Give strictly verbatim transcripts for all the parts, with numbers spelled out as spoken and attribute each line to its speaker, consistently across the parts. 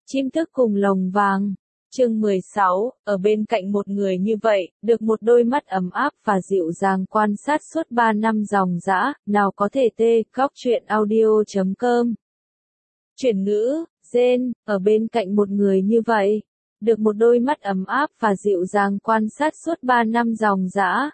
Speaker 1: Chim tức cùng lồng vàng. Chương mười sáu, ở bên cạnh một người như vậy, được một đôi mắt ấm áp và dịu dàng quan sát suốt ba năm dòng dã, nào có thể tê, góc truyện audio chấm com. Chuyển ngữ, Gen, ở bên cạnh một người như vậy, được một đôi mắt ấm áp và dịu dàng quan sát suốt ba năm dòng dã.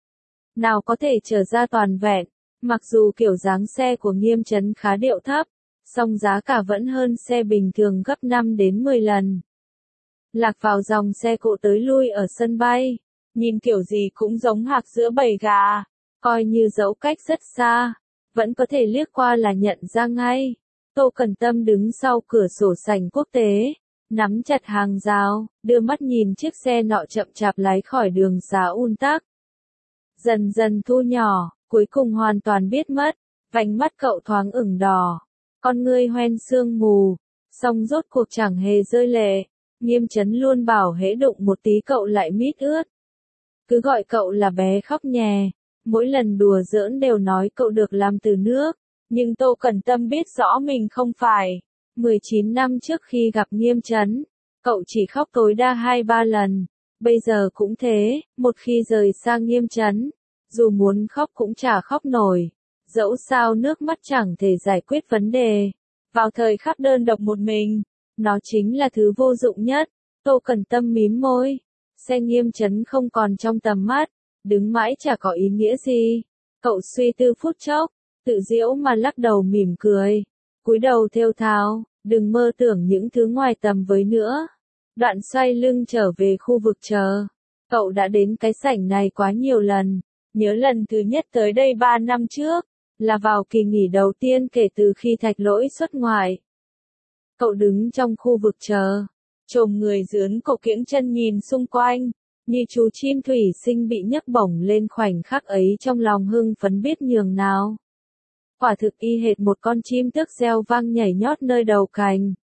Speaker 1: Nào có thể trở ra toàn vẹn, mặc dù kiểu dáng xe của Nghiêm Chấn khá điệu thấp, song giá cả vẫn hơn xe bình thường gấp năm đến mười lần. Lạc vào dòng xe cộ tới lui ở sân bay, nhìn kiểu gì cũng giống hạc giữa bầy gà, coi như dẫu cách rất xa, vẫn có thể liếc qua là nhận ra ngay. Tô Cẩn Tâm đứng sau cửa sổ sảnh quốc tế, nắm chặt hàng rào, đưa mắt nhìn chiếc xe nọ chậm chạp lái khỏi đường xá un tắc. Dần dần thu nhỏ, cuối cùng hoàn toàn biết mất, vành mắt cậu thoáng ửng đỏ, con ngươi hoen sương mù, song rốt cuộc chẳng hề rơi lệ. Nghiêm Chấn luôn bảo hễ đụng một tí cậu lại mít ướt. Cứ gọi cậu là bé khóc nhè, mỗi lần đùa giỡn đều nói cậu được làm từ nước, nhưng Tô Cẩn Tâm biết rõ mình không phải. mười chín năm trước khi gặp Nghiêm Chấn, cậu chỉ khóc tối đa hai ba lần, bây giờ cũng thế, một khi rời xa Nghiêm Chấn, dù muốn khóc cũng chả khóc nổi, dẫu sao nước mắt chẳng thể giải quyết vấn đề. Vào thời khắc đơn độc một mình, nó chính là thứ vô dụng nhất. Tô Cẩn Tâm mím môi, xe Nghiêm Chấn không còn trong tầm mắt, đứng mãi chả có ý nghĩa gì. Cậu suy tư phút chốc, tự giễu mà lắc đầu mỉm cười, cúi đầu thều thào, đừng mơ tưởng những thứ ngoài tầm với nữa. Đoạn xoay lưng trở về khu vực chờ. Cậu đã đến cái sảnh này quá nhiều lần, nhớ lần thứ nhất tới đây ba năm trước, là vào kỳ nghỉ đầu tiên kể từ khi Thạch Lỗi xuất ngoại. Cậu đứng trong khu vực chờ, chồm người dướn cổ kiễng chân nhìn xung quanh, như chú chim thủy sinh bị nhấc bổng lên khoảnh khắc ấy trong lòng hưng phấn biết nhường nào. Quả thực y hệt một con chim tước reo vang nhảy nhót nơi đầu cành.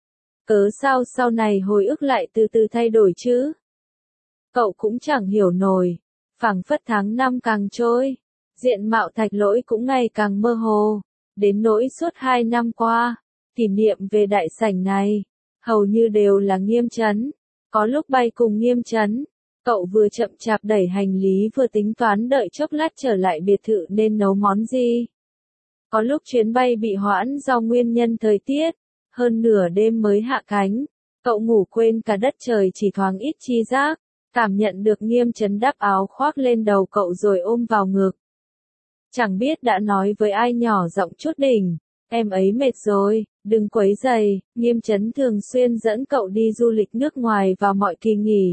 Speaker 1: Cớ sao sau này hồi ức lại từ từ thay đổi chứ? Cậu cũng chẳng hiểu nổi, phảng phất tháng năm càng trôi, diện mạo Thạch Lỗi cũng ngày càng mơ hồ, đến nỗi suốt hai năm qua, kỷ niệm về đại sảnh này, hầu như đều là Nghiêm Chấn. Có lúc bay cùng Nghiêm Chấn, cậu vừa chậm chạp đẩy hành lý vừa tính toán đợi chốc lát trở lại biệt thự nên nấu món gì. Có lúc chuyến bay bị hoãn do nguyên nhân thời tiết, hơn nửa đêm mới hạ cánh, cậu ngủ quên cả đất trời chỉ thoáng ít chi giác, cảm nhận được Nghiêm Chấn đắp áo khoác lên đầu cậu rồi ôm vào ngực. Chẳng biết đã nói với ai nhỏ giọng chút đỉnh, em ấy mệt rồi, đừng quấy rầy. Nghiêm Chấn thường xuyên dẫn cậu đi du lịch nước ngoài vào mọi kỳ nghỉ.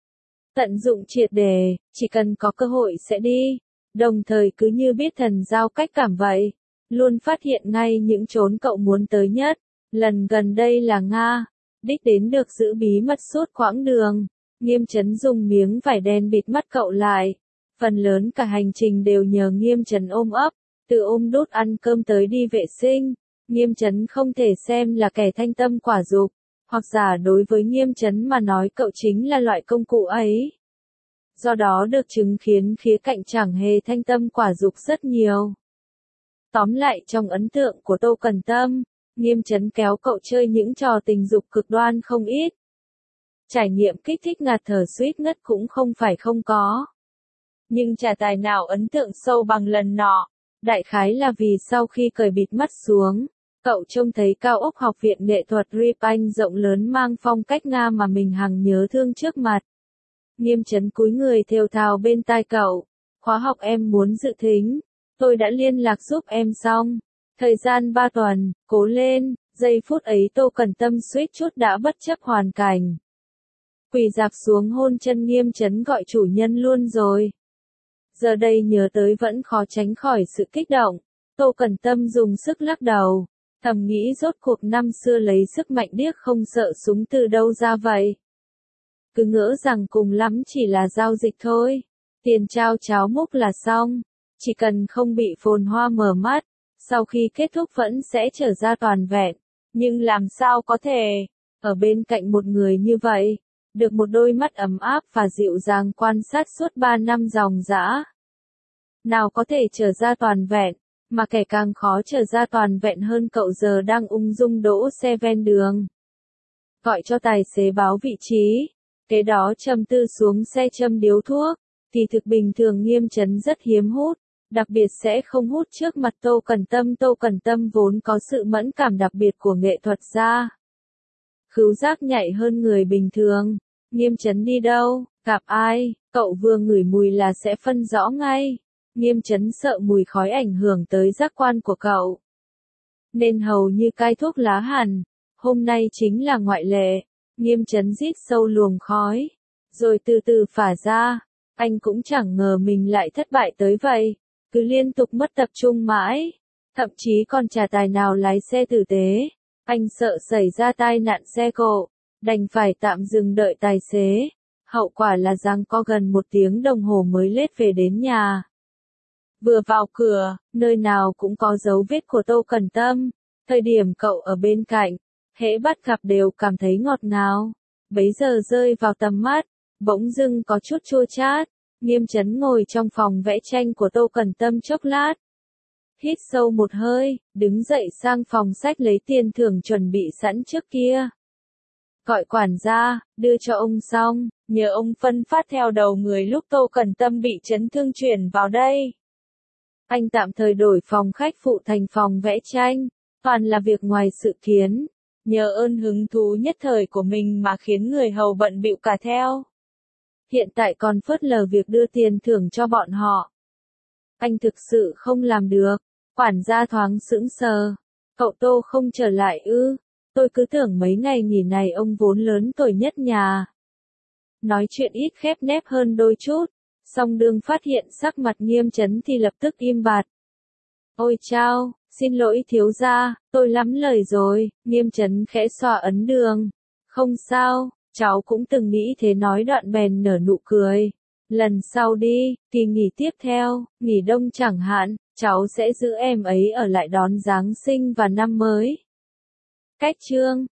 Speaker 1: Tận dụng triệt đề, chỉ cần có cơ hội sẽ đi, đồng thời cứ như biết thần giao cách cảm vậy, luôn phát hiện ngay những chốn cậu muốn tới nhất. Lần gần đây là Nga, đích đến được giữ bí mật suốt quãng đường. Nghiêm Chấn dùng miếng vải đen bịt mắt cậu lại. Phần lớn cả hành trình đều nhờ Nghiêm Chấn ôm ấp, từ ôm đút ăn cơm tới đi vệ sinh. Nghiêm Chấn không thể xem là kẻ thanh tâm quả dục, hoặc giả đối với Nghiêm Chấn mà nói cậu chính là loại công cụ ấy. Do đó được chứng kiến khía cạnh chẳng hề thanh tâm quả dục rất nhiều. Tóm lại trong ấn tượng của Tô Cẩn Tâm, Nghiêm Chấn kéo cậu chơi những trò tình dục cực đoan không ít. Trải nghiệm kích thích ngạt thở suýt ngất cũng không phải không có. Nhưng chả tài nào ấn tượng sâu bằng lần nọ. Đại khái là vì sau khi cởi bịt mắt xuống, cậu trông thấy cao ốc học viện nghệ thuật Rip Anh rộng lớn mang phong cách Nga mà mình hằng nhớ thương trước mặt. Nghiêm Chấn cúi người thều thào bên tai cậu, khóa học em muốn dự thính, tôi đã liên lạc giúp em xong. Thời gian ba tuần, cố lên. Giây phút ấy Tô Cẩn Tâm suýt chút đã bất chấp hoàn cảnh. Quỳ dạp xuống hôn chân Nghiêm Chấn gọi chủ nhân luôn rồi. Giờ đây nhớ tới vẫn khó tránh khỏi sự kích động. Tô Cẩn Tâm dùng sức lắc đầu, thầm nghĩ rốt cuộc năm xưa lấy sức mạnh điếc không sợ súng từ đâu ra vậy. Cứ ngỡ rằng cùng lắm chỉ là giao dịch thôi, tiền trao cháo múc là xong, chỉ cần không bị phồn hoa mờ mắt, sau khi kết thúc vẫn sẽ trở ra toàn vẹn. Nhưng làm sao có thể, ở bên cạnh một người như vậy, được một đôi mắt ấm áp và dịu dàng quan sát suốt ba năm dòng dã. Nào có thể trở ra toàn vẹn, mà kẻ càng khó trở ra toàn vẹn hơn cậu giờ đang ung dung đỗ xe ven đường. gọi cho tài xế báo vị trí. Kế đó Trầm Tư xuống xe châm điếu thuốc. Thì thực bình thường Nghiêm Chấn rất hiếm hút, đặc biệt sẽ không hút trước mặt Tô Cẩn Tâm. Tô Cẩn Tâm vốn có sự mẫn cảm đặc biệt của nghệ thuật gia. Khứu giác nhạy hơn người bình thường. Nghiêm Chấn đi đâu, gặp ai, cậu vừa ngửi mùi là sẽ phân rõ ngay. Nghiêm Chấn sợ mùi khói ảnh hưởng tới giác quan của cậu, nên hầu như cai thuốc lá hẳn. Hôm nay chính là ngoại lệ. Nghiêm Chấn rít sâu luồng khói, rồi từ từ phả ra. Anh cũng chẳng ngờ mình lại thất bại tới vậy, cứ liên tục mất tập trung mãi, thậm chí còn chả tài nào lái xe tử tế. Anh sợ xảy ra tai nạn xe cộ, đành phải tạm dừng đợi tài xế. Hậu quả là giằng co gần một tiếng đồng hồ mới lết về đến nhà. Vừa vào cửa, nơi nào cũng có dấu vết của Tô Cẩn Tâm. Thời điểm cậu ở bên cạnh, hễ bắt gặp đều cảm thấy ngọt ngào. Bấy giờ rơi vào tầm mắt, bỗng dưng có chút chua chát. Nghiêm Chấn ngồi trong phòng vẽ tranh của Tô Cẩn Tâm chốc lát. Hít sâu một hơi, đứng dậy sang phòng sách lấy tiền thưởng chuẩn bị sẵn trước kia. Gọi quản gia, đưa cho ông xong, nhờ ông phân phát theo đầu người lúc Tô Cẩn Tâm bị chấn thương chuyển vào đây. Anh tạm thời đổi phòng khách phụ thành phòng vẽ tranh, toàn là việc ngoài sự kiến. Nhờ ơn hứng thú nhất thời của mình mà khiến người hầu bận bịu cả theo. Hiện tại còn phớt lờ việc đưa tiền thưởng cho bọn họ. Anh thực sự không làm được. Quản gia thoáng sững sờ. Cậu Tô không trở lại ư? Tôi cứ tưởng mấy ngày nghỉ này ông vốn lớn tuổi nhất nhà. Nói chuyện ít khép nép hơn đôi chút. Song đương phát hiện sắc mặt Nghiêm Chấn thì lập tức im bặt. Ôi chao, xin lỗi thiếu gia, tôi lắm lời rồi. Nghiêm Chấn khẽ xoa ấn đường. Không sao, cháu cũng từng nghĩ thế, nói đoạn bèn nở nụ cười. Lần sau đi, kỳ nghỉ tiếp theo, nghỉ đông chẳng hạn, cháu sẽ giữ em ấy ở lại đón Giáng sinh và năm mới. Cách chương